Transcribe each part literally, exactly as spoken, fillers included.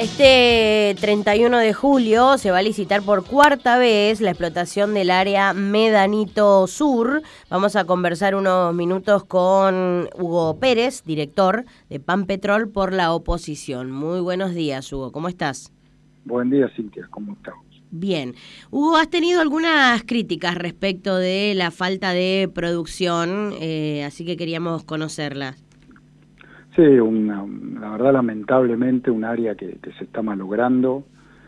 Este treinta y uno de julio se va a licitar por cuarta vez la explotación del área Medanito Sur. Vamos a conversar unos minutos con Hugo Pérez, director de Pampetrol por la oposición. Muy buenos días, Hugo. ¿Cómo estás? Buen día, Cintia. ¿Cómo estamos? Bien. Hugo, has tenido algunas críticas respecto de la falta de producción, eh, así que queríamos conocerlas. Sí, una, la verdad, lamentablemente, un área que, que se está malogrando,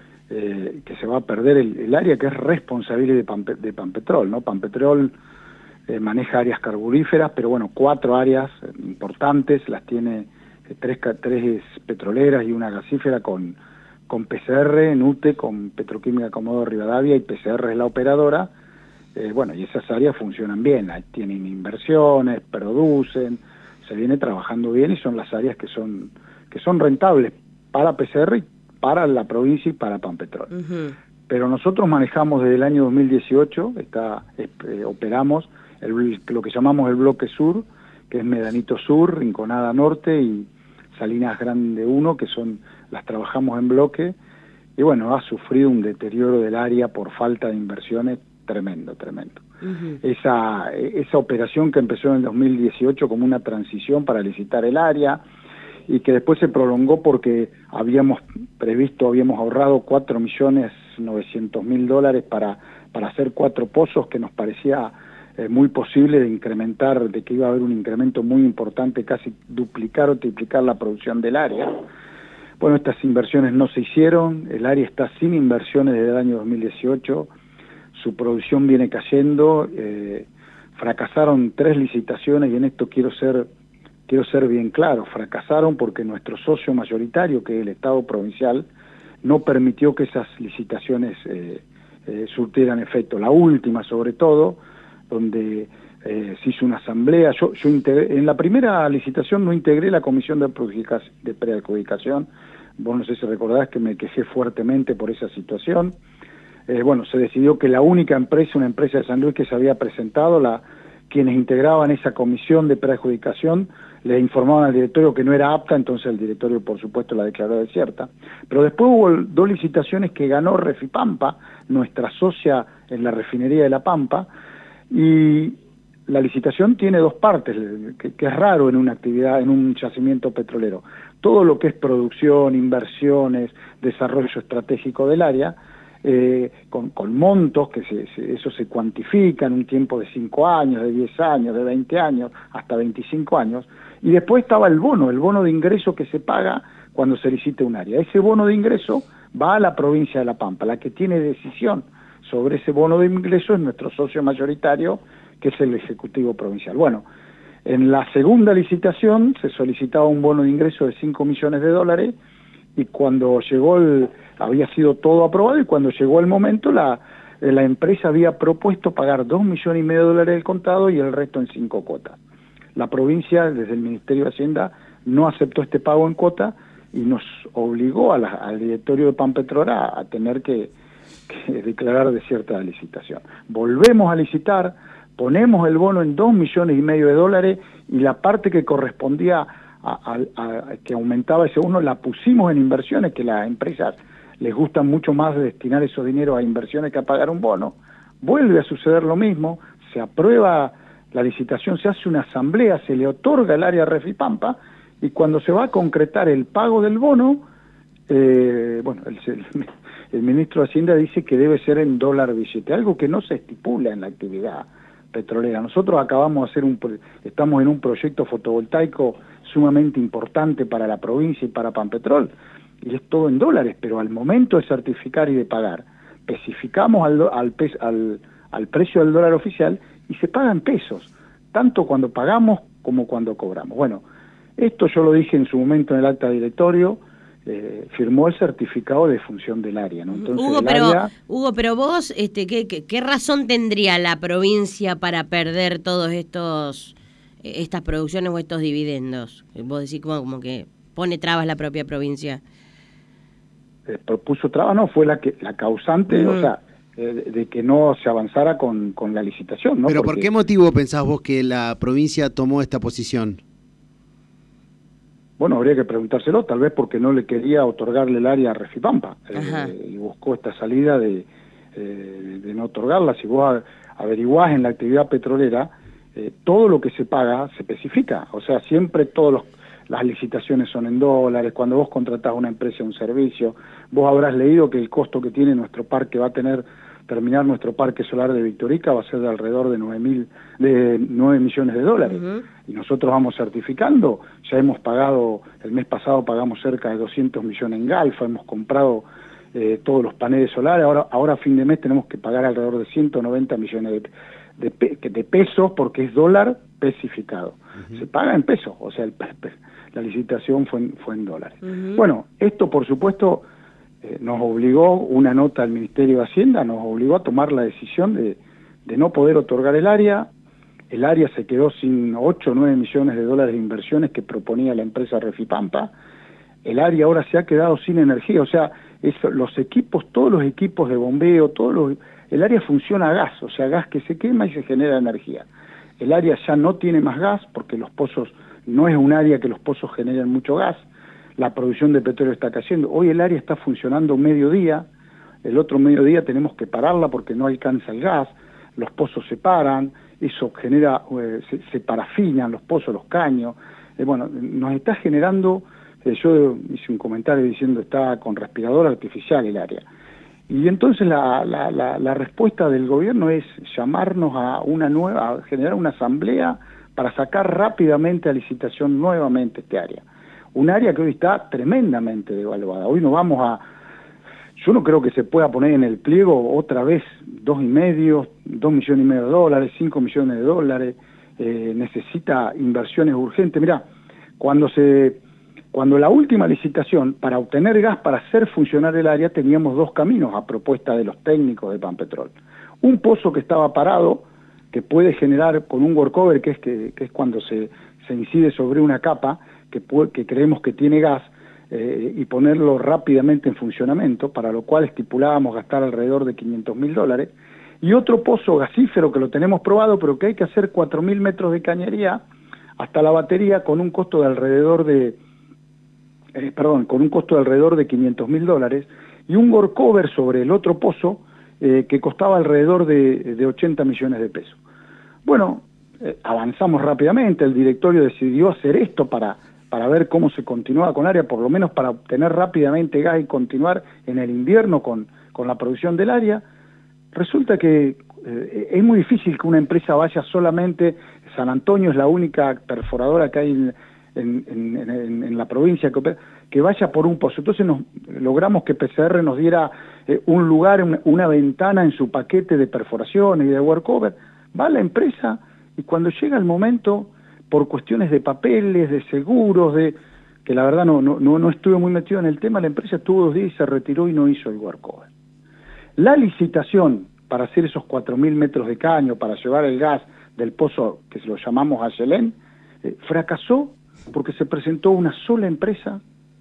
eh, que se va a perder, el, el área que es responsable de, Pampe, de Pampetrol, ¿no? Pampetrol eh, maneja áreas carburíferas, pero bueno, cuatro áreas importantes, las tiene eh, tres, tres petroleras y una gasífera con, con P C R, NUTE, con Petroquímica Comodoro Rivadavia, y P C R es la operadora. Eh, bueno, y esas áreas funcionan bien, tienen inversiones, producen, se viene trabajando bien y son las áreas que son que son rentables para P C R, y para la provincia y para Pampetrol. Uh-huh. Pero nosotros manejamos desde el año dos mil dieciocho, está, eh, operamos el, lo que llamamos el bloque sur, que es Medanito Sur, Rinconada Norte y Salinas Grande uno, que son las trabajamos en bloque, y bueno, ha sufrido un deterioro del área por falta de inversiones tremendo, tremendo. Uh-huh. Esa, esa operación que empezó en el dos mil dieciocho como una transición para licitar el área y que después se prolongó porque habíamos previsto, habíamos ahorrado cuatro millones novecientos mil dólares para, para hacer cuatro pozos, que nos parecía eh, muy posible de incrementar, de que iba a haber un incremento muy importante, casi duplicar o triplicar la producción del área. Bueno, estas inversiones no se hicieron, el área está sin inversiones desde el año dos mil dieciocho, su producción viene cayendo, eh, fracasaron tres licitaciones, y en esto quiero ser quiero ser bien claro, fracasaron porque nuestro socio mayoritario, que es el Estado provincial, no permitió que esas licitaciones eh, eh, surtieran efecto. La última, sobre todo, donde eh, se hizo una asamblea, yo, yo integré, en la primera licitación no integré la comisión de, de preadjudicación, vos no sé si recordás que me quejé fuertemente por esa situación. Eh, bueno, se decidió que la única empresa, una empresa de San Luis que se había presentado, la, quienes integraban esa comisión de preadjudicación, le informaban al directorio que no era apta, entonces el directorio, por supuesto, la declaró desierta. Pero después hubo dos licitaciones que ganó Refipampa, nuestra socia en la refinería de La Pampa, y la licitación tiene dos partes, que, que es raro en una actividad, en un yacimiento petrolero. Todo lo que es producción, inversiones, desarrollo estratégico del área, Eh, con, con montos que se, se, eso se cuantifica en un tiempo de cinco años, de diez años, de veinte años, hasta veinticinco años, y después estaba el bono, el bono de ingreso que se paga cuando se licita un área. Ese bono de ingreso va a la provincia de La Pampa, la que tiene decisión sobre ese bono de ingreso es nuestro socio mayoritario, que es el Ejecutivo Provincial. Bueno, en la segunda licitación se solicitaba un bono de ingreso de cinco millones de dólares, y cuando llegó el, había sido todo aprobado, y cuando llegó el momento la, la empresa había propuesto pagar dos millones y medio de dólares del contado y el resto en cinco cuotas. La provincia, desde el Ministerio de Hacienda, no aceptó este pago en cuota y nos obligó a la, al directorio de Pampetrol a, a tener que, que declarar desierta la licitación. Volvemos a licitar, ponemos el bono en dos millones y medio de dólares, y la parte que correspondía A, a, a, que aumentaba ese bono la pusimos en inversiones, que las empresas les gusta mucho más destinar esos dineros a inversiones que a pagar un bono. Vuelve a suceder lo mismo, se aprueba la licitación, se hace una asamblea, se le otorga el área Refipampa, y cuando se va a concretar el pago del bono, eh, bueno, el, el, el ministro de Hacienda dice que debe ser en dólar billete, algo que no se estipula en la actividad petrolera. Nosotros acabamos de hacer un, estamos en un proyecto fotovoltaico sumamente importante para la provincia y para Pampetrol, y es todo en dólares, pero al momento de certificar y de pagar, especificamos al, al, al, al precio del dólar oficial y se pagan pesos, tanto cuando pagamos como cuando cobramos. Bueno, esto yo lo dije en su momento en el acta de directorio, Eh, firmó el certificado de función del área, ¿no? Entonces, Hugo, el pero área... Hugo, pero vos, este, ¿qué, qué, qué razón tendría la provincia para perder todos estos, estas producciones o estos dividendos? Vos decís como, como que pone trabas la propia provincia. Eh, propuso trabas, no, fue la que la causante, uh-huh. o sea, eh, de que no se avanzara con, con la licitación, ¿no? Pero Porque, ¿por qué motivo pensás vos que la provincia tomó esta posición? bueno, habría que preguntárselo, tal vez porque no le quería otorgarle el área a Refipampa, eh, y buscó esta salida de, eh, de no otorgarla. Si vos averiguás en la actividad petrolera, eh, todo lo que se paga se especifica, o sea, siempre todos los las licitaciones son en dólares, cuando vos contratás una empresa o un servicio, vos habrás leído que el costo que tiene nuestro parque, va a tener, terminar nuestro parque solar de Victorica, va a ser de alrededor de nueve mil, de nueve millones de dólares, uh-huh. Y nosotros vamos certificando, ya hemos pagado, el mes pasado pagamos cerca de doscientos millones en Galfa, hemos comprado eh, todos los paneles solares, ahora, ahora a fin de mes tenemos que pagar alrededor de ciento noventa millones de, de, de pesos, porque es dólar especificado, uh-huh. Se paga en pesos, o sea, el, la licitación fue en, fue en dólares. Uh-huh. Bueno, esto por supuesto eh, nos obligó, una nota del Ministerio de Hacienda nos obligó a tomar la decisión de, de no poder otorgar el área. El área se quedó sin ocho o nueve millones de dólares de inversiones que proponía la empresa Refipampa. El área ahora se ha quedado sin energía, o sea, eso, los equipos, todos los equipos de bombeo, todos los, el área funciona a gas, o sea, gas que se quema y se genera energía. El área ya no tiene más gas porque los pozos, no es un área que los pozos generen mucho gas, la producción de petróleo está cayendo. Hoy el área está funcionando mediodía, el otro mediodía tenemos que pararla porque no alcanza el gas, los pozos se paran, eso genera, eh, se, se parafinan los pozos, los caños, eh, bueno, nos está generando, eh, yo hice un comentario diciendo está con respirador artificial el área. Y entonces la, la, la, la respuesta del gobierno es llamarnos a una nueva, a generar una asamblea para sacar rápidamente a licitación nuevamente este área. Un área que hoy está tremendamente devaluada. Hoy no vamos a, yo no creo que se pueda poner en el pliego otra vez dos y medio, dos millones y medio de dólares, cinco millones de dólares, eh, necesita inversiones urgentes. Mirá, cuando se, cuando la última licitación para obtener gas para hacer funcionar el área teníamos dos caminos a propuesta de los técnicos de Pampetrol. Un pozo que estaba parado, que puede generar con un workover, que es que, que es cuando se, se incide sobre una capa, que, puede, que creemos que tiene gas, eh, y ponerlo rápidamente en funcionamiento, para lo cual estipulábamos gastar alrededor de quinientos mil dólares, y otro pozo gasífero que lo tenemos probado, pero que hay que hacer cuatro mil metros de cañería hasta la batería con un costo de alrededor de, eh, perdón, con un costo de alrededor de quinientos mil dólares, y un workover sobre el otro pozo eh, que costaba alrededor de, de ochenta millones de pesos. Bueno, eh, avanzamos rápidamente, el directorio decidió hacer esto para... para ver cómo se continuaba con el área, por lo menos para obtener rápidamente gas y continuar en el invierno con, con la producción del área. Resulta que eh, es muy difícil que una empresa vaya solamente, San Antonio es la única perforadora que hay en, en, en, en, en la provincia, que, que vaya por un pozo. Entonces nos, logramos que P C R nos diera eh, un lugar, una, una ventana en su paquete de perforaciones y de workover. Va la empresa y cuando llega el momento, por cuestiones de papeles, de seguros, de que la verdad no, no, no, no estuve muy metido en el tema, la empresa estuvo dos días y se retiró y no hizo el workover. La licitación para hacer esos cuatro mil metros de caño, para llevar el gas del pozo, que se lo llamamos Ayelén, eh, fracasó porque se presentó una sola empresa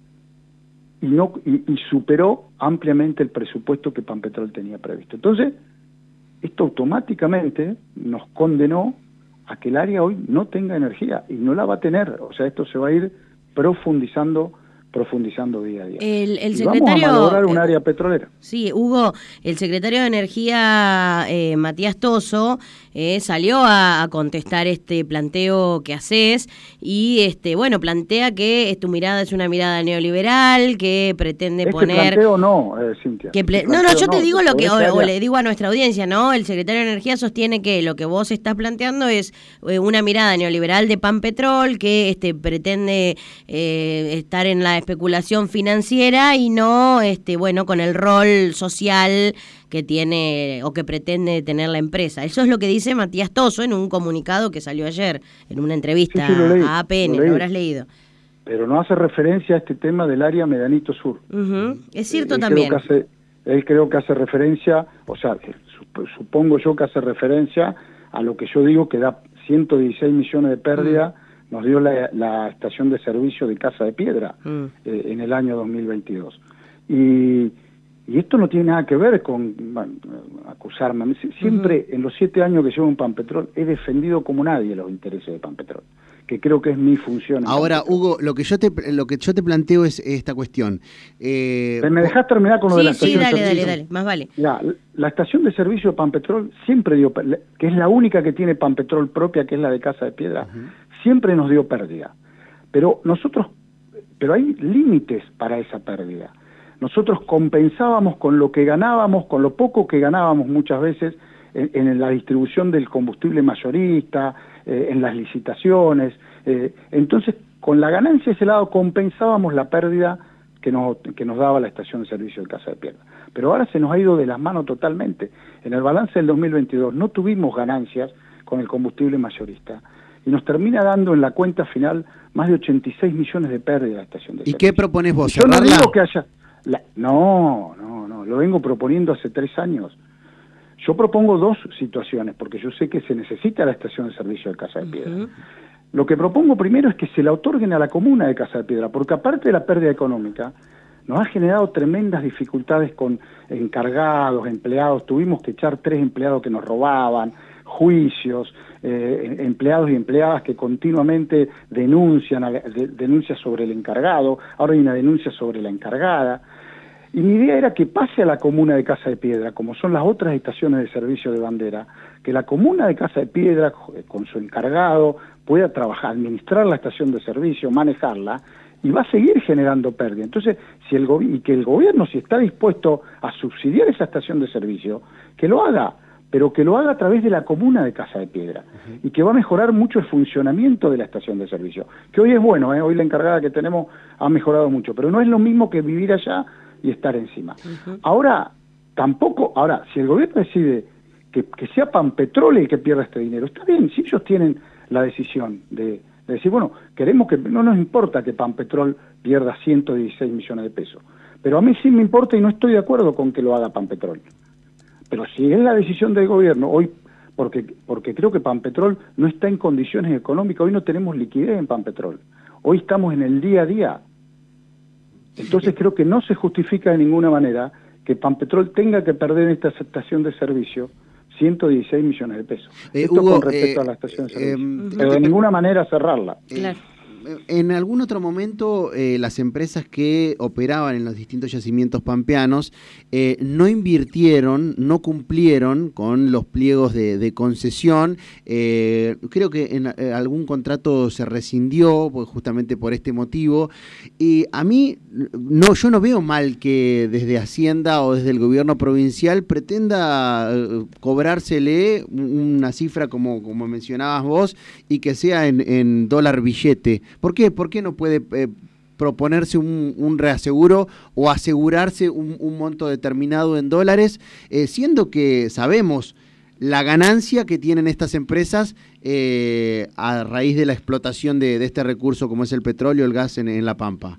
y, no, y, y superó ampliamente el presupuesto que Pampetrol tenía previsto. Entonces, esto automáticamente nos condenó a que el área hoy no tenga energía, y no la va a tener, o sea, esto se va a ir profundizando, profundizando día a día. El, el y secretario, vamos a malograr un área petrolera. Sí, Hugo, el secretario de Energía, eh, Matías Tosso, eh, salió a, a contestar este planteo que haces, y este bueno, plantea que tu mirada es una mirada neoliberal, que pretende este poner... planteo no, eh, Cintia. Que ple... Este no, no, yo te no, digo lo que, o, área... o le digo a nuestra audiencia, ¿no? El secretario de Energía sostiene que lo que vos estás planteando es eh, una mirada neoliberal de Pampetrol, que este pretende eh, estar en la especulación financiera y no, este bueno, con el rol social que tiene o que pretende tener la empresa. Eso es lo que dice Matías Tosso en un comunicado que salió ayer, en una entrevista sí, sí, leí, a A P N, lo, lo habrás leído. Pero no hace referencia a este tema del área Medanito Sur. Uh-huh. Es cierto él también. Creo que hace, él creo que hace referencia, o sea, supongo yo que hace referencia a lo que yo digo que da ciento dieciséis millones de pérdida, uh-huh. nos dio la, la estación de servicio de Casa de Piedra uh-huh. eh, en el año dos mil veintidós. Y, Y esto no tiene nada que ver con, bueno, acusarme. Siempre, uh-huh. en los siete años que llevo en Pampetrol, he defendido como nadie los intereses de Pampetrol, que creo que es mi función. Ahora, Hugo, lo que yo te lo que yo te planteo es esta cuestión. Eh, ¿Me dejás terminar con lo sí, de la sí, estación dale, de servicio? dale, dale, más vale. La, la estación de servicio de Pampetrol siempre dio, que es la única que tiene Pampetrol propia, que es la de Casa de Piedra, uh-huh. siempre nos dio pérdida. Pero nosotros, pero hay límites para esa pérdida. Nosotros compensábamos con lo que ganábamos, con lo poco que ganábamos muchas veces en, en la distribución del combustible mayorista, eh, en las licitaciones. Eh, entonces, con la ganancia de ese lado compensábamos la pérdida que nos, que nos daba la estación de servicio de Casa de Piedra. Pero ahora se nos ha ido de las manos totalmente. En el balance del dos mil veintidós no tuvimos ganancias con el combustible mayorista y nos termina dando en la cuenta final más de ochenta y seis millones de pérdida la estación de ¿Y servicio. qué propones vos? Yo no digo que haya... La, no, no, no, lo vengo proponiendo hace tres años. Yo propongo dos situaciones, porque yo sé que se necesita la estación de servicio de Casa de Piedra. Uh-huh. Lo que propongo primero es que se la otorguen a la comuna de Casa de Piedra, porque aparte de la pérdida económica, nos ha generado tremendas dificultades con encargados, empleados. Tuvimos que echar tres empleados que nos robaban, juicios, eh, empleados y empleadas que continuamente denuncian, de, denuncias sobre el encargado, ahora hay una denuncia sobre la encargada. Y mi idea era que pase a la comuna de Casa de Piedra, como son las otras estaciones de servicio de bandera, que la comuna de Casa de Piedra, con su encargado, pueda trabajar, administrar la estación de servicio, manejarla, y va a seguir generando pérdida. Entonces, si el y que el gobierno, si está dispuesto a subsidiar esa estación de servicio, que lo haga, pero que lo haga a través de la comuna de Casa de Piedra, uh-huh. y que va a mejorar mucho el funcionamiento de la estación de servicio, que hoy es bueno, ¿eh? Hoy la encargada que tenemos ha mejorado mucho, pero no es lo mismo que vivir allá y estar encima. Uh-huh. Ahora, tampoco, ahora, si el gobierno decide que, que sea Pampetrol el que pierda este dinero, está bien, si ellos tienen la decisión de, de decir, bueno, queremos que, no nos importa que Pampetrol pierda ciento dieciséis millones de pesos, pero a mí sí me importa y no estoy de acuerdo con que lo haga Pampetrol. Pero si es la decisión del gobierno, hoy, porque, porque creo que Pampetrol no está en condiciones económicas, hoy no tenemos liquidez en Pampetrol, hoy estamos en el día a día. Entonces creo que no se justifica de ninguna manera que Pampetrol tenga que perder esta estación de servicio ciento dieciséis millones de pesos. Eh, Esto Hugo, con respecto eh, a la estación de servicio. Eh, Pero de ninguna manera cerrarla. Claro. En algún otro momento, eh, las empresas que operaban en los distintos yacimientos pampeanos eh, no invirtieron, no cumplieron con los pliegos de, de concesión. Eh, creo que en eh, algún contrato se rescindió pues, justamente por este motivo. Y a mí, no, yo no veo mal que desde Hacienda o desde el gobierno provincial pretenda eh, cobrársele una cifra como, como mencionabas vos y que sea en, en dólar billete. ¿Por qué? ¿Por qué no puede eh, proponerse un, un reaseguro o asegurarse un, un monto determinado en dólares, eh, siendo que sabemos la ganancia que tienen estas empresas eh, a raíz de la explotación de, de este recurso como es el petróleo, el gas en, en La Pampa?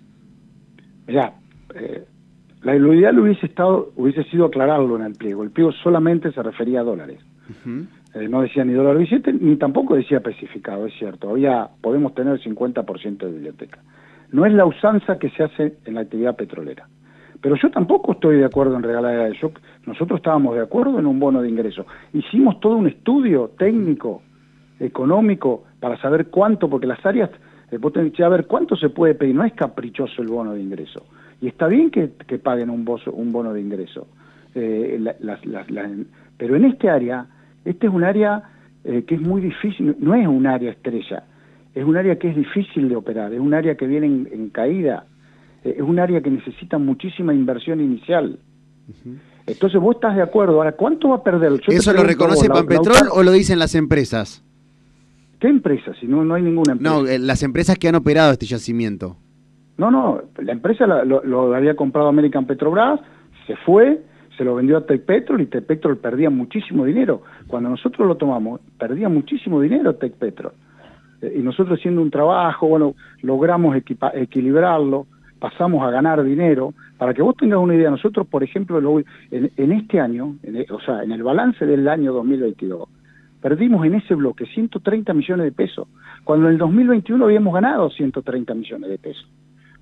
Mirá, eh, la, lo ideal hubiese, estado, hubiese sido aclararlo en el pliego. El pliego solamente se refería a dólares. Uh-huh. Eh, no decía ni dólar billete, ni tampoco decía especificado, es cierto. Había, podemos tener cincuenta por ciento de biblioteca. No es la usanza que se hace en la actividad petrolera. Pero yo tampoco estoy de acuerdo en regalar eso. Nosotros estábamos de acuerdo en un bono de ingreso. Hicimos todo un estudio técnico, económico, para saber cuánto, porque las áreas, eh, vos tenés que saber cuánto se puede pedir. No es caprichoso el bono de ingreso. Y está bien que, que paguen un, bozo, un bono de ingreso. Eh, la, la, la, la, pero en este área... Este es un área eh, que es muy difícil, no es un área estrella, es un área que es difícil de operar, es un área que viene en, en caída, eh, es un área que necesita muchísima inversión inicial. Uh-huh. Entonces vos estás de acuerdo. Ahora, ¿cuánto va a perder? Yo ¿Eso lo reconoce Pampetrol o lo dicen las empresas? ¿Qué empresas? Si no, no hay ninguna empresa. No, eh, las empresas que han operado este yacimiento. No, no, la empresa la, lo, lo había comprado American Petrobras, se fue... se lo vendió a Tecpetrol y Tecpetrol perdía muchísimo dinero. Cuando nosotros lo tomamos, perdía muchísimo dinero Tecpetrol. Eh, y nosotros haciendo un trabajo, bueno, logramos equipa equilibrarlo, pasamos a ganar dinero. Para que vos tengas una idea, nosotros, por ejemplo, lo, en, en este año, en el, o sea, en el balance del año dos mil veintidós, perdimos en ese bloque ciento treinta millones de pesos, cuando en el dos mil veintiuno habíamos ganado ciento treinta millones de pesos.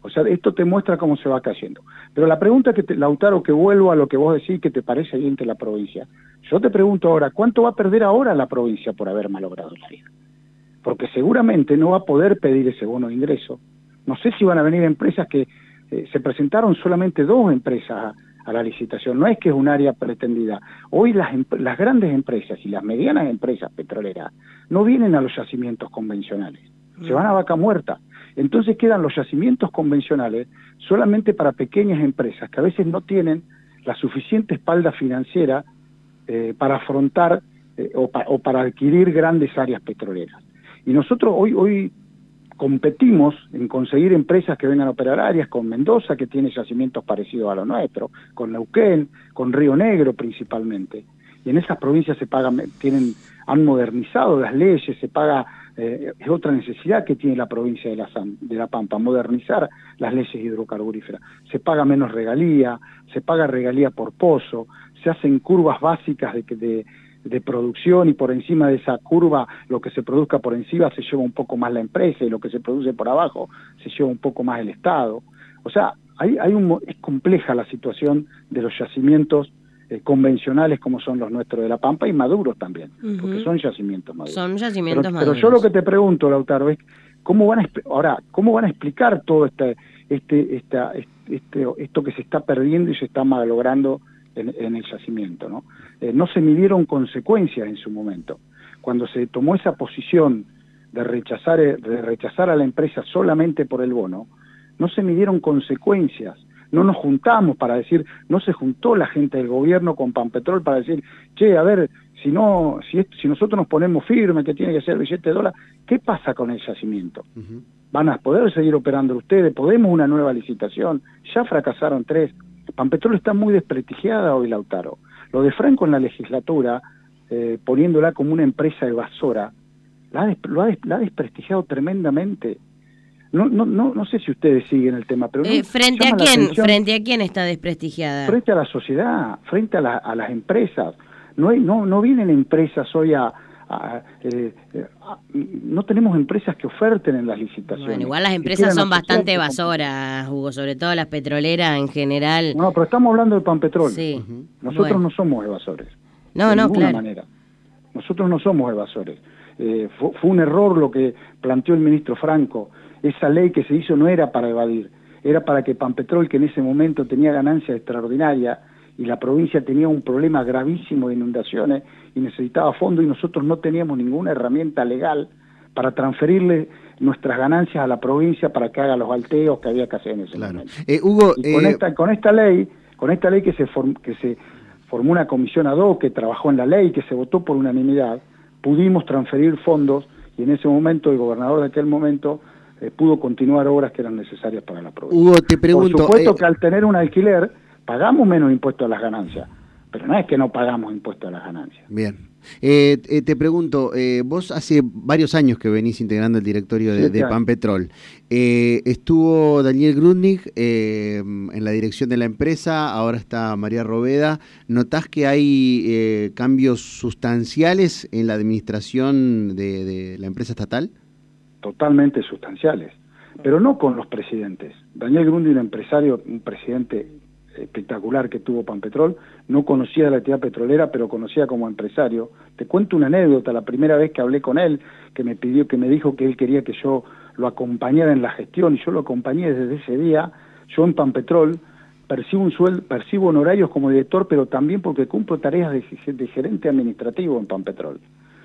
O sea, esto te muestra cómo se va cayendo. Pero la pregunta que te, Lautaro, que vuelvo a lo que vos decís, que te parece bien que la provincia. Yo te pregunto ahora, ¿cuánto va a perder ahora la provincia por haber malogrado el área? Porque seguramente no va a poder pedir ese bono de ingreso. No sé si van a venir empresas que eh, se presentaron solamente dos empresas a, a la licitación. No es que es un área pretendida. Hoy las, las grandes empresas y las medianas empresas petroleras no vienen a los yacimientos convencionales. Se van a vaca muerta. Entonces quedan los yacimientos convencionales solamente para pequeñas empresas que a veces no tienen la suficiente espalda financiera eh, para afrontar eh, o, pa, o para adquirir grandes áreas petroleras. Y nosotros hoy, hoy competimos en conseguir empresas que vengan a operar áreas, con Mendoza, que tiene yacimientos parecidos a los nuestros, con Neuquén, con Río Negro principalmente. Y en esas provincias se pagan, tienen, han modernizado las leyes, se paga, eh, es otra necesidad que tiene la provincia de la, de la Pampa, modernizar las leyes hidrocarburíferas. Se paga menos regalía, se paga regalía por pozo, se hacen curvas básicas de, de, de producción, y por encima de esa curva, lo que se produzca por encima se lleva un poco más la empresa, y lo que se produce por abajo se lleva un poco más el Estado. O sea, hay, hay un, es compleja la situación de los yacimientos Eh, convencionales como son los nuestros de La Pampa, y maduros también, uh-huh. porque son yacimientos maduros. Son yacimientos pero, maduros. Pero yo lo que te pregunto, Lautaro, es cómo van a ahora cómo van a explicar todo este este esta este esto que se está perdiendo y se está malogrando en, en el yacimiento, ¿no? Eh, no se midieron consecuencias en su momento. Cuando se tomó esa posición de rechazar de rechazar a la empresa solamente por el bono, no se midieron consecuencias. No nos juntamos para decir, no se juntó la gente del gobierno con Pampetrol para decir, che, a ver, si no, si, es, si nosotros nos ponemos firmes que tiene que ser billete de dólar, ¿qué pasa con el yacimiento? Uh-huh. ¿Van a poder seguir operando ustedes? ¿Podemos una nueva licitación? Ya fracasaron tres. Pampetrol está muy desprestigiada hoy, Lautaro. Lo de Franco en la legislatura, eh, poniéndola como una empresa evasora, la ha, lo ha, la ha desprestigiado tremendamente. No, no, no, no sé si ustedes siguen el tema, pero no, eh, ¿frente a quién? ¿Frente a quién está desprestigiada? Frente a la sociedad, frente a, la, a las empresas. No hay, no, no vienen empresas hoy a, a, eh, a, no tenemos empresas que oferten en las licitaciones. Bueno, igual las empresas son bastante evasoras, Hugo, sobre todo las petroleras en general. No, pero estamos hablando de Pampetrol. Sí. Uh-huh. Nosotros bueno. no somos evasores. No, de no, ninguna claro. manera. Nosotros no somos evasores. Eh, fue, fue un error lo que planteó el ministro Franco. Esa ley que se hizo no era para evadir, era para que Pampetrol, que en ese momento tenía ganancias extraordinarias y la provincia tenía un problema gravísimo de inundaciones y necesitaba fondos, y nosotros no teníamos ninguna herramienta legal para transferirle nuestras ganancias a la provincia para que haga los alteos que había que hacer en ese claro. momento. Eh, Hugo, y con, eh... esta, con esta ley, con esta ley que se, form, que se formó una comisión ad hoc que trabajó en la ley, que se votó por unanimidad, pudimos transferir fondos, y en ese momento el gobernador de aquel momento Eh, pudo continuar obras que eran necesarias para la provincia. Hugo, te pregunto, por supuesto eh... que al tener un alquiler pagamos menos impuestos a las ganancias, pero no es que no pagamos impuestos a las ganancias. Bien. Eh, eh, te pregunto, eh, vos hace varios años que venís integrando el directorio de, de Pampetrol. Eh, estuvo Daniel Grudnik eh, en la dirección de la empresa, ahora está María Roveda. ¿Notás que hay eh, cambios sustanciales en la administración de, de la empresa estatal? Totalmente sustanciales, pero no con los presidentes. Daniel Grundy, un empresario, un presidente espectacular que tuvo Pampetrol, no conocía la actividad petrolera, pero conocía como empresario. Te cuento una anécdota, la primera vez que hablé con él, que me pidió, que me dijo que él quería que yo lo acompañara en la gestión, y yo lo acompañé desde ese día. Yo en Pampetrol percibo un sueldo, percibo honorarios como director, pero también porque cumplo tareas de, de gerente administrativo en Pampetrol.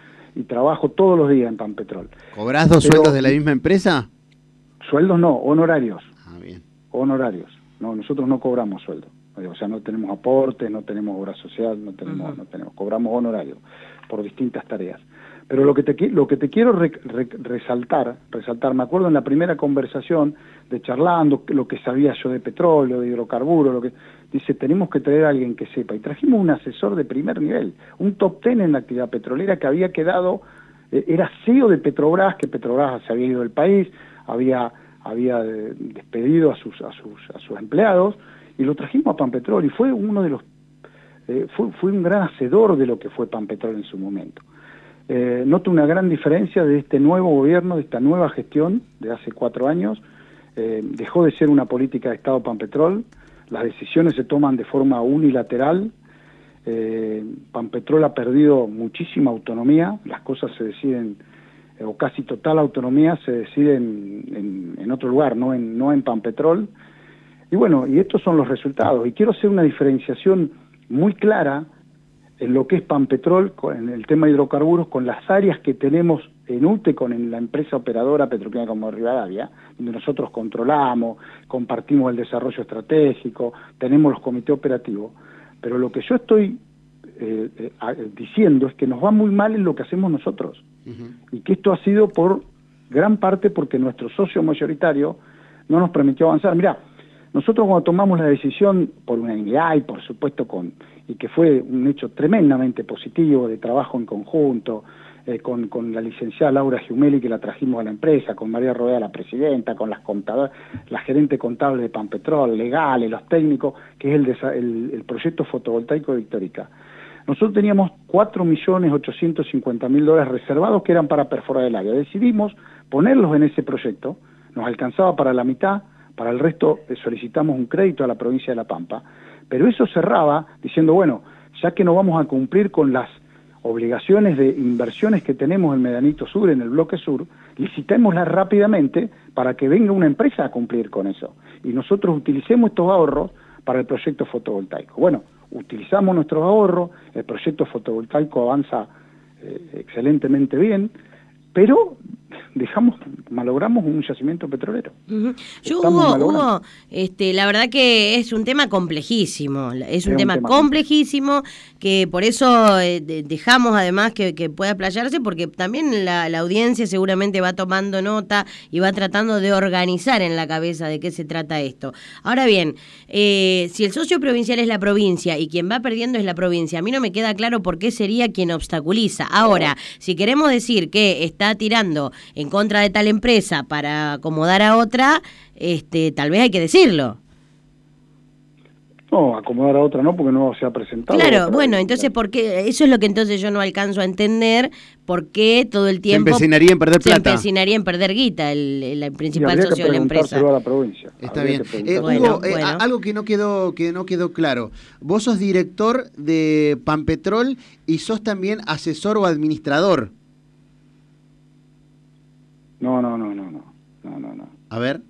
Y trabajo todos los días en Pampetrol. ¿Cobrás dos Pero, sueldos de la misma empresa? Sueldos no, honorarios. Ah, bien. Honorarios. No, nosotros no cobramos sueldo. O sea, no tenemos aportes, no tenemos obra social, no tenemos, uh-huh. no tenemos, cobramos honorarios por distintas tareas. Pero lo que te lo que te quiero re, re, resaltar, resaltar, me acuerdo en la primera conversación de charlando lo que sabía yo de petróleo, de hidrocarburos, lo que dice, tenemos que traer a alguien que sepa, y trajimos un asesor de primer nivel, un top ten en la actividad petrolera que había quedado, eh, era C E O de Petrobras, que Petrobras se había ido del país, había había eh, despedido a sus a sus a sus empleados, y lo trajimos a Pampetrol, y fue uno de los eh, fue fue un gran hacedor de lo que fue Pampetrol en su momento. Eh, noto una gran diferencia de este nuevo gobierno, de esta nueva gestión de hace cuatro años, eh, dejó de ser una política de Estado Pampetrol, las decisiones se toman de forma unilateral, eh, Pampetrol ha perdido muchísima autonomía, las cosas se deciden, eh, o casi total autonomía, se deciden en, en otro lugar, no en, no en Pampetrol. Y bueno, y estos son los resultados. Y quiero hacer una diferenciación muy clara en lo que es Pampetrol, en el tema de hidrocarburos, con las áreas que tenemos en U T E, con en la empresa operadora Petroquímica como Rivadavia, donde nosotros controlamos, compartimos el desarrollo estratégico, tenemos los comités operativos. Pero lo que yo estoy eh, eh, diciendo es que nos va muy mal en lo que hacemos nosotros. Uh-huh. Y que esto ha sido por gran parte porque nuestro socio mayoritario no nos permitió avanzar. Mirá, nosotros cuando tomamos la decisión por unanimidad y por supuesto con, y que fue un hecho tremendamente positivo de trabajo en conjunto, eh, con, con la licenciada Laura Giumeli que la trajimos a la empresa, con María Rodea la presidenta, con las contadoras, la gerente contable de Pampetrol, legales, los técnicos, que es el, el, el proyecto fotovoltaico de Victorica. Nosotros teníamos cuatro millones ochocientos cincuenta mil dólares reservados que eran para perforar el área. Decidimos ponerlos en ese proyecto, nos alcanzaba para la mitad, para el resto solicitamos un crédito a la provincia de La Pampa, pero eso cerraba diciendo, bueno, ya que no vamos a cumplir con las obligaciones de inversiones que tenemos en Medanito Sur, en el bloque sur, licitémoslas rápidamente para que venga una empresa a cumplir con eso. Y nosotros utilicemos estos ahorros para el proyecto fotovoltaico. Bueno, utilizamos nuestros ahorros, el proyecto fotovoltaico avanza eh, excelentemente bien, pero dejamos, malogramos un yacimiento petrolero. Uh-huh. Yo, Hugo, Hugo este, la verdad que es un tema complejísimo, es un, es tema, un tema complejísimo, que por eso eh, de, dejamos además que, que pueda playarse, porque también la, la audiencia seguramente va tomando nota y va tratando de organizar en la cabeza de qué se trata esto. Ahora bien, eh, si el socio provincial es la provincia y quien va perdiendo es la provincia, a mí no me queda claro por qué sería quien obstaculiza. Ahora, si queremos decir que está tirando en contra de tal empresa para acomodar a otra, este, tal vez hay que decirlo. No, acomodar a otra no, porque no se ha presentado. Claro, bueno, entonces, ¿por qué? Eso es lo que entonces yo no alcanzo a entender, por qué todo el tiempo se empecinaría en perder plata. Se empecinaría en perder guita, el, el principal socio de la empresa. A la provincia. Está bien. Eh, bueno, Hugo, bueno. Eh, algo que no quedó que no quedó claro. Vos sos director de Pampetrol y sos también asesor o administrador. No, no, no, no, no, no, no, no. A ver.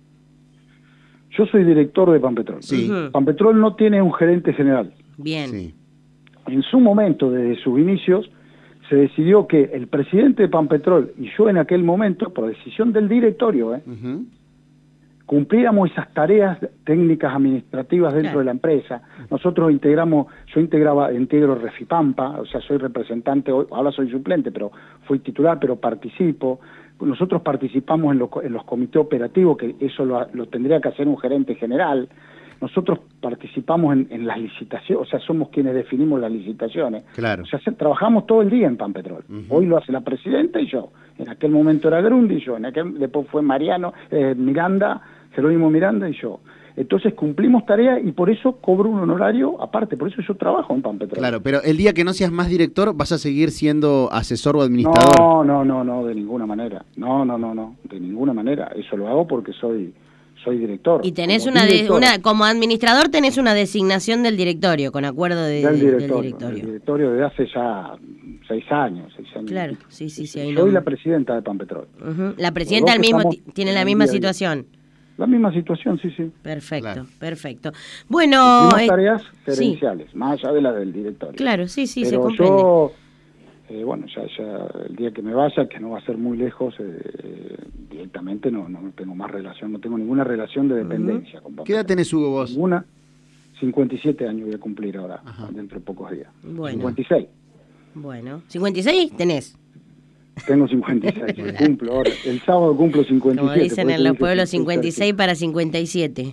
Yo soy director de Pampetrol. Sí. Uh-huh. Pampetrol no tiene un gerente general. Bien. Sí. En su momento, desde sus inicios, se decidió que el presidente de Pampetrol y yo en aquel momento, por decisión del directorio, ¿eh? Uh-huh. cumplíamos esas tareas técnicas administrativas dentro claro. de la empresa. Nosotros integramos, yo integraba, integro Refipampa, o sea, soy representante, ahora soy suplente, pero fui titular, pero participo. Nosotros participamos en, lo, en los comités operativos, que eso lo, lo tendría que hacer un gerente general. Nosotros participamos en, en las licitaciones, o sea, somos quienes definimos las licitaciones. Claro. O sea, se, trabajamos todo el día en Pampetrol. Uh-huh. Hoy lo hace la presidenta y yo. En aquel momento era Grundy y yo. En aquel, después fue Mariano, eh, Miranda, Jerónimo Miranda y yo. Entonces cumplimos tareas y por eso cobro un honorario aparte, por eso yo trabajo en Pampetrol. Claro, pero el día que no seas más director, ¿vas a seguir siendo asesor o administrador? No, no, no, no, de ninguna manera. No, no, no, no, de ninguna manera. Eso lo hago porque soy soy director. Y tenés como una, de, una, como administrador tenés una designación del directorio, con acuerdo de, del, directorio, del directorio. Del directorio desde hace ya seis años, seis años. Claro, sí, sí, sí. Ahí soy no... la presidenta de Pampetrol. Uh-huh. La presidenta al mismo tiene la misma situación. La misma situación, sí, sí. Perfecto, claro. perfecto. Bueno... Hay tareas gerenciales, sí. más allá de la del directorio. Claro, sí, sí, pero se comprende. Yo, eh, bueno, ya, ya el día que me vaya, que no va a ser muy lejos, eh, directamente no, no tengo más relación, no tengo ninguna relación de dependencia. Uh-huh. Con ¿Qué edad tenés, Hugo, vos? Ninguna. cincuenta y siete años voy a cumplir ahora, Ajá. dentro de pocos días. Bueno. cincuenta y seis. Bueno, ¿cincuenta y seis tenés? Tengo cincuenta y seis, cumplo ahora. El sábado cumplo cincuenta y siete. Como dicen en los pueblos, cincuenta y seis para cincuenta y siete.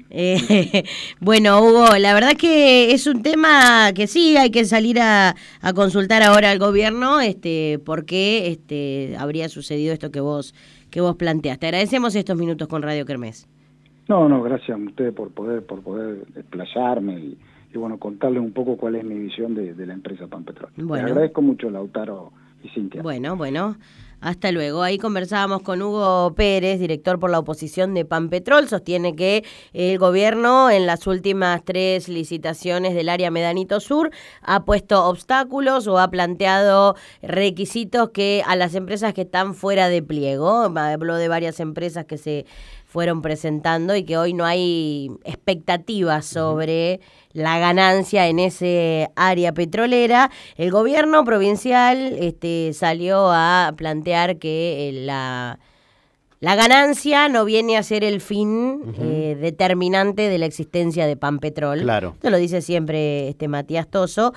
Eh, bueno, Hugo, la verdad que es un tema que sí hay que salir a, a consultar ahora al gobierno, este, por qué este, habría sucedido esto que vos que vos planteaste. Agradecemos estos minutos con Radio Kermés. No, no, gracias a ustedes por poder por poder explayarme y, y bueno, contarles un poco cuál es mi visión de, de la empresa Pampetrol. Bueno. Les agradezco mucho, Lautaro y Cintia. Bueno, bueno. Hasta luego. Ahí conversábamos con Hugo Pérez, director por la oposición de Pampetrol. Sostiene que el gobierno en las últimas tres licitaciones del área Medanito Sur ha puesto obstáculos o ha planteado requisitos que a las empresas que están fuera de pliego. Habló de varias empresas que se fueron presentando y que hoy no hay expectativas sobre la ganancia en ese área petrolera. El gobierno provincial este, salió a plantear que eh, la, la ganancia no viene a ser el fin uh-huh. eh, determinante de la existencia de Pampetrol. Claro. Esto lo dice siempre este Matías Toso.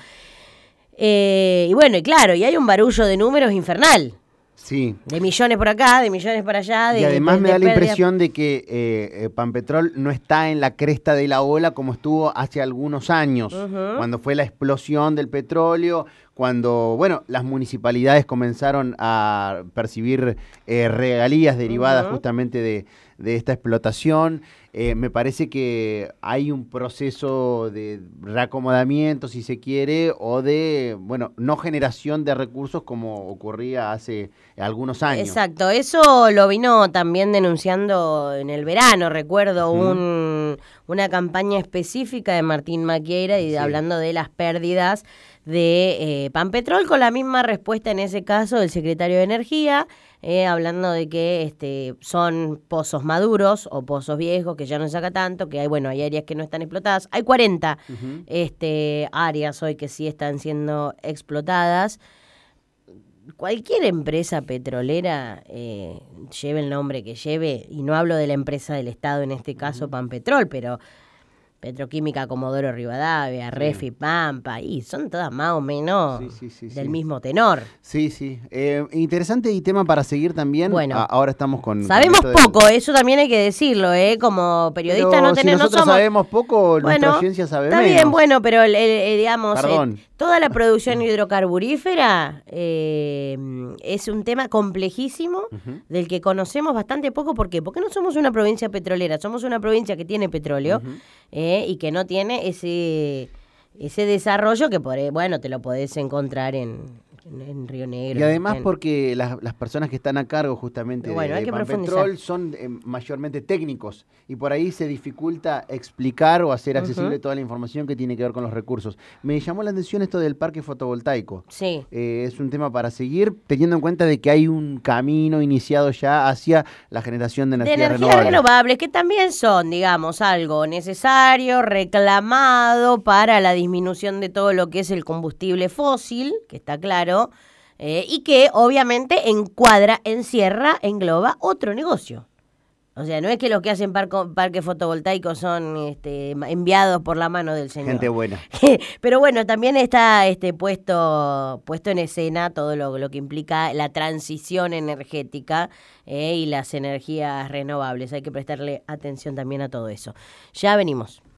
Eh, y bueno, y claro, y hay un barullo de números infernal. Sí. De millones por acá, de millones por allá. De, y además de, de, me da de la pérdida. impresión de que eh, Pampetrol no está en la cresta de la ola como estuvo hace algunos años, uh-huh. cuando fue la explosión del petróleo, cuando, bueno, las municipalidades comenzaron a percibir eh, regalías derivadas uh-huh. justamente de, de esta explotación. Eh, me parece que hay un proceso de reacomodamiento, si se quiere, o de, bueno, no generación de recursos como ocurría hace algunos años. Exacto, eso lo vino también denunciando en el verano, recuerdo uh-huh. un, una campaña específica de Martín Maquieira y sí. hablando de las pérdidas de eh, Pampetrol, con la misma respuesta en ese caso del secretario de Energía, eh, hablando de que este, son pozos maduros o pozos viejos, que ya no saca tanto, que hay, bueno, hay áreas que no están explotadas. Hay cuarenta uh-huh. este, áreas hoy que sí están siendo explotadas. Cualquier empresa petrolera, eh, lleve el nombre que lleve, y no hablo de la empresa del Estado, en este caso uh-huh. Pampetrol, pero Petroquímica Comodoro Rivadavia, sí. Refi Pampa, y son todas más o menos sí, sí, sí, del sí. mismo tenor. Sí, sí. Eh, interesante y tema para seguir también. Bueno, a, ahora estamos con... Sabemos con poco, del... eso también hay que decirlo, ¿eh? Como periodista pero no tenemos... Si nosotros no somos... sabemos poco, bueno, nuestra audiencia sabe está menos. Está bien, bueno, pero el, el, el, digamos, Perdón. Eh, toda la producción hidrocarburífera eh, es un tema complejísimo uh-huh. del que conocemos bastante poco. ¿Por qué? Porque no somos una provincia petrolera, somos una provincia que tiene petróleo uh-huh. eh, y que no tiene ese ese desarrollo que, por, bueno, te lo podés encontrar en, en, en Río Negro. Y además en... porque las, las personas que están a cargo justamente bueno, de, de Pampetrol son eh, mayormente técnicos y por ahí se dificulta explicar o hacer accesible uh-huh. toda la información que tiene que ver con los recursos. Me llamó la atención esto del parque fotovoltaico. Sí. Eh, es un tema para seguir, teniendo en cuenta de que hay un camino iniciado ya hacia la generación de energías de energías renovables. renovables, que también son, digamos, algo necesario, reclamado para la disminución de todo lo que es el combustible fósil, que está claro, eh, y que obviamente encuadra, encierra, engloba otro negocio. O sea, no es que los que hacen parco, parques fotovoltaicos son este, enviados por la mano del señor. Gente buena. Pero bueno, también está este, puesto, puesto en escena todo lo, lo que implica la transición energética eh, y las energías renovables. Hay que prestarle atención también a todo eso. Ya venimos.